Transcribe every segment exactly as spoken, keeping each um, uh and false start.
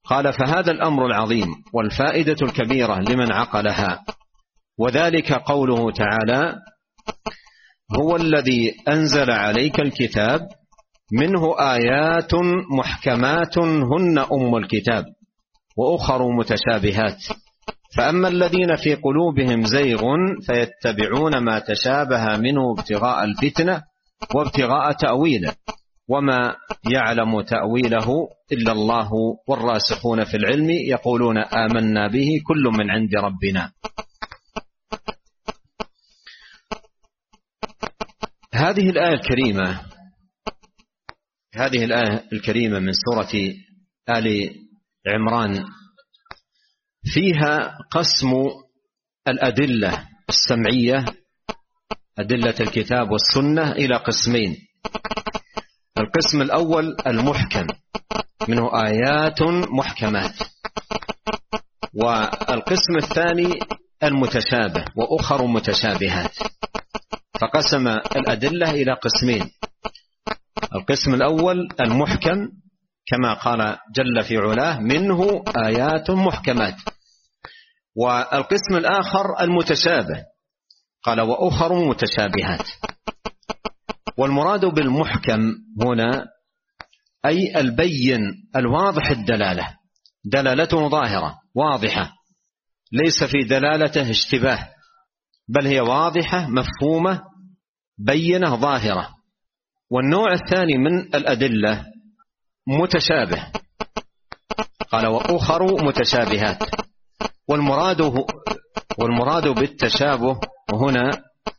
قال: فهذا الأمر العظيم والفائدة الكبيرة لمن عقلها، وذلك قوله تعالى: هو الذي أنزل عليك الكتاب منه آيات محكمات هن أم الكتاب وأخر متشابهات، فأما الذين في قلوبهم زيغ فيتبعون ما تشابه منه ابتغاء الفتنة وابتغاء تأويله وما يعلم تأويله إلا الله والراسخون في العلم يقولون آمنا به كل من عند ربنا. هذه الآية الكريمة هذه الآية الكريمة من سورة آل عمران فيها قسم الأدلة السمعية، أدلة الكتاب والسنة، إلى قسمين. القسم الأول المحكم منه آيات محكمات، والقسم الثاني المتشابه وأخر متشابهات. فقسم الأدلة إلى قسمين: القسم الأول المحكم كما قال جل في علاه منه آيات محكمات، والقسم الآخر المتشابه قال وأخر متشابهات. والمراد بالمحكم هنا أي البين الواضح الدلالة، دلالته ظاهرة واضحة، ليس في دلالته اشتباه، بل هي واضحة مفهومة بينة ظاهرة. والنوع الثاني من الأدلة متشابه، قال وأخر متشابهات. والمراد والمراد بالتشابه هنا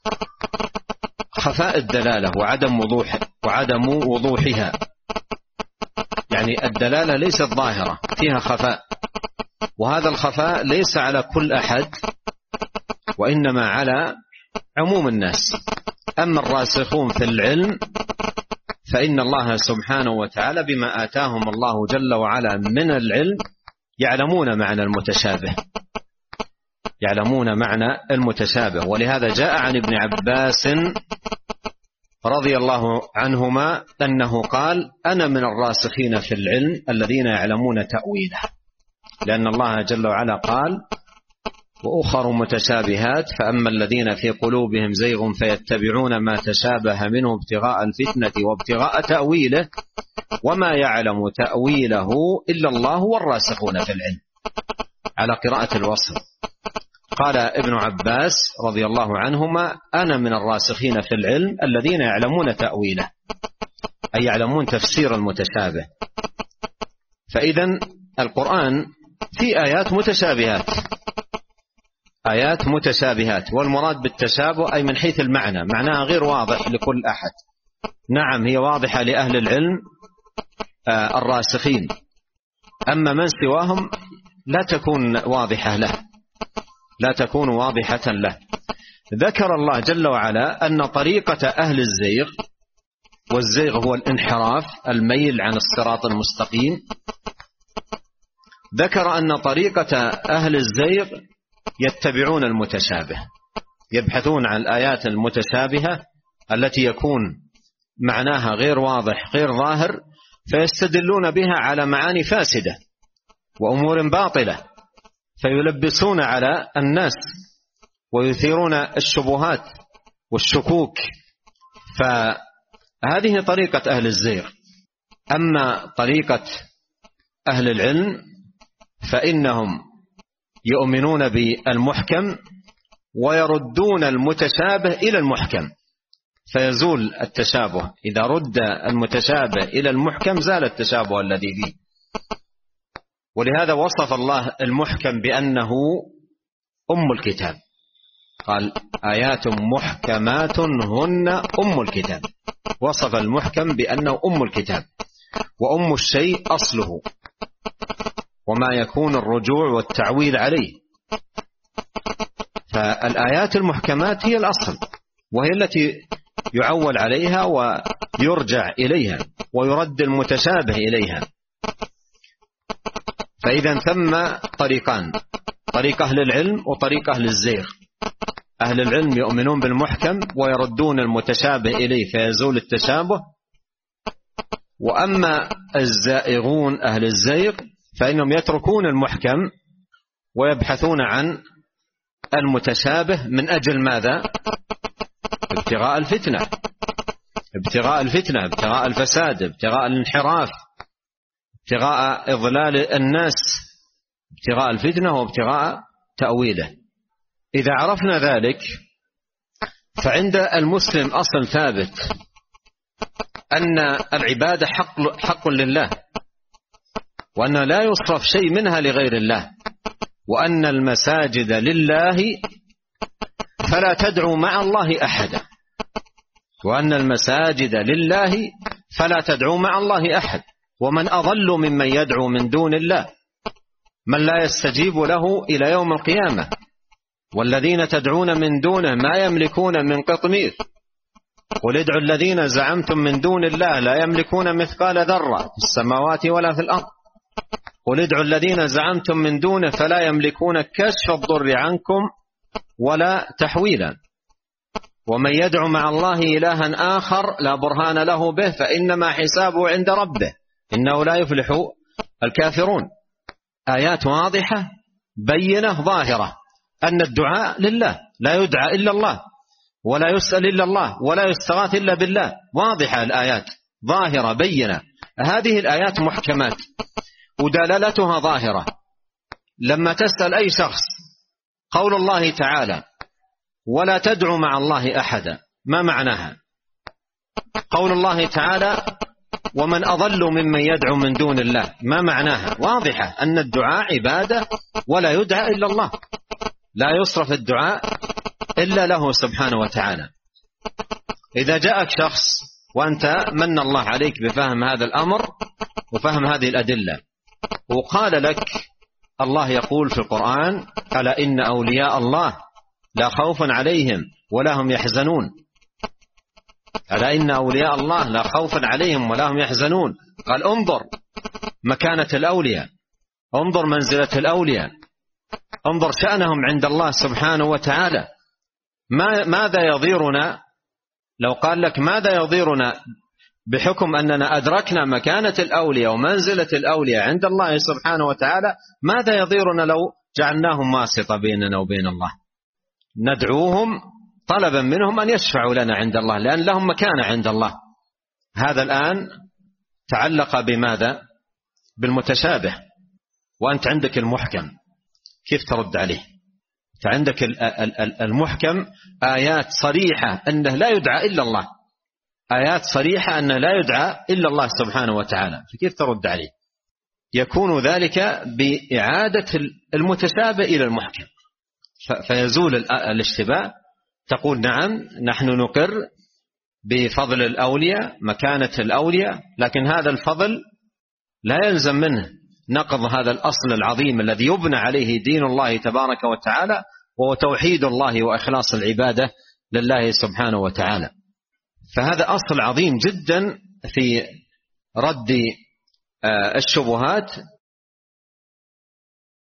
خفاء الدلالة وعدم وضوح وعدم وضوحها، يعني الدلالة ليست ظاهرة، فيها خفاء، وهذا الخفاء ليس على كل أحد وإنما على عموم الناس. أما الراسخون في العلم فإن الله سبحانه وتعالى بما آتاهم الله جل وعلا من العلم يعلمون معنى المتشابه يعلمون معنى المتشابه. ولهذا جاء عن ابن عباس رضي الله عنهما أنه قال: أنا من الراسخين في العلم الذين يعلمون تأويله، لأن الله جل وعلا قال: وأخر متشابهات فأما الذين في قلوبهم زيغ فيتبعون ما تشابه منه ابتغاء الفتنة وابتغاء تأويله وما يعلم تأويله إلا الله والراسخون في العلم، على قراءة الوصل. قال ابن عباس رضي الله عنهما: أنا من الراسخين في العلم الذين يعلمون تأويله، أي يعلمون تفسير المتشابه. فإذن القرآن في آيات متشابهات آيات متشابهات والمراد بالتشابه أي من حيث المعنى، معناها غير واضح لكل أحد. نعم هي واضحة لأهل العلم آه الراسخين، أما من سواهم لا تكون واضحة له لا تكون واضحة له. ذكر الله جل وعلا أن طريقة أهل الزيغ، والزيغ هو الانحراف الميل عن الصراط المستقيم، ذكر أن طريقة أهل الزيغ يتبعون المتشابه، يبحثون عن الآيات المتشابهة التي يكون معناها غير واضح غير ظاهر، فيستدلون بها على معاني فاسدة وأمور باطلة، فيلبسون على الناس ويثيرون الشبهات والشكوك. فهذه طريقة أهل الزيغ. أما طريقة أهل العلم فإنهم يؤمنون بالمحكم ويردون المتشابه إلى المحكم، فيزول التشابه. إذا رد المتشابه إلى المحكم زال التشابه الذي فيه. ولهذا وصف الله المحكم بأنه أم الكتاب، قال: آيات محكمات هن أم الكتاب. وصف المحكم بأنه أم الكتاب، وأم الشيء أصله وما يكون الرجوع والتعويل عليه. فالآيات المحكمات هي الأصل، وهي التي يعول عليها ويرجع إليها ويرد المتشابه إليها. فإذا ثم طريقان: طريق أهل العلم وطريق أهل الزيغ. أهل العلم يؤمنون بالمحكم ويردون المتشابه إليه فيزول التشابه، وأما الزائغون أهل الزيغ فإنهم يتركون المحكم ويبحثون عن المتشابه من أجل ماذا؟ ابتغاء الفتنة ابتغاء الفتنة ابتغاء الفساد، ابتغاء الانحراف، ابتغاء إضلال الناس، ابتغاء الفتنة وابتغاء تأويله. إذا عرفنا ذلك فعند المسلم أصل ثابت أن العبادة حق, حق لله، وأن لا يصرف شيء منها لغير الله، وأن المساجد لله فلا تدعوا مع الله أحدا، وأن المساجد لله فلا تدعوا مع الله أحد. ومن أضل ممن يدعو من دون الله من لا يستجيب له إلى يوم القيامة، والذين تدعون من دونه ما يملكون من قطمير. قل ادعوا الذين زعمتم من دون الله لا يملكون مثقال ذرة في السماوات ولا في الأرض. قل ادعوا الذين زعمتم من دونه فلا يملكون كشف الضر عنكم ولا تحويلا. ومن يدعو مع الله إلها آخر لا برهان له به فإنما حسابه عند ربه إنه لا يفلح الكافرون. آيات واضحة بينة ظاهرة أن الدعاء لله، لا يدعى إلا الله، ولا يسأل إلا الله، ولا يستغاث إلا بالله. واضحة الآيات ظاهرة بينة. هذه الآيات محكمات ودلالتها ظاهرة. لما تسأل أي شخص قول الله تعالى ولا تدعو مع الله أحدا، ما معناها؟ قول الله تعالى ومن أضل ممن يدعو من دون الله، ما معناها؟ واضحة أن الدعاء عبادة ولا يدعى إلا الله، لا يصرف الدعاء إلا له سبحانه وتعالى. إذا جاءك شخص وأنت من الله عليك بفهم هذا الأمر وفهم هذه الأدلة وقال لك الله يقول في القرآن ألا إن أولياء الله لا خوف عليهم ولا هم يحزنون، ألا إن أولياء الله لا خوف عليهم ولا هم يحزنون. قال انظر مكانة الأولياء، انظر منزلة الأولياء، انظر شأنهم عند الله سبحانه وتعالى. ما ماذا يضيرنا لو قال لك ماذا يضيرنا بحكم أننا أدركنا مكانة الأولياء ومنزلة الأولياء عند الله سبحانه وتعالى، ماذا يضيرنا لو جعلناهم واسطة بيننا وبين الله؟ ندعوهم طلبا منهم أن يشفعوا لنا عند الله لأن لهم مكانة عند الله. هذا الآن تعلق بماذا؟ بالمتشابه، وأنت عندك المحكم، كيف ترد عليه؟ فعندك المحكم آيات صريحة أنه لا يدعى إلا الله، آيات صريحة أنه لا يدعى إلا الله سبحانه وتعالى، فكيف ترد عليه؟ يكون ذلك بإعادة المتشابه إلى المحكم فيزول الاشتباه. تقول نعم نحن نقر بفضل الأولياء مكانة الأولياء، لكن هذا الفضل لا يلزم منه نقض هذا الأصل العظيم الذي يبنى عليه دين الله تبارك وتعالى، وهو توحيد الله وإخلاص العبادة لله سبحانه وتعالى. فهذا أصل عظيم جدا في رد الشبهات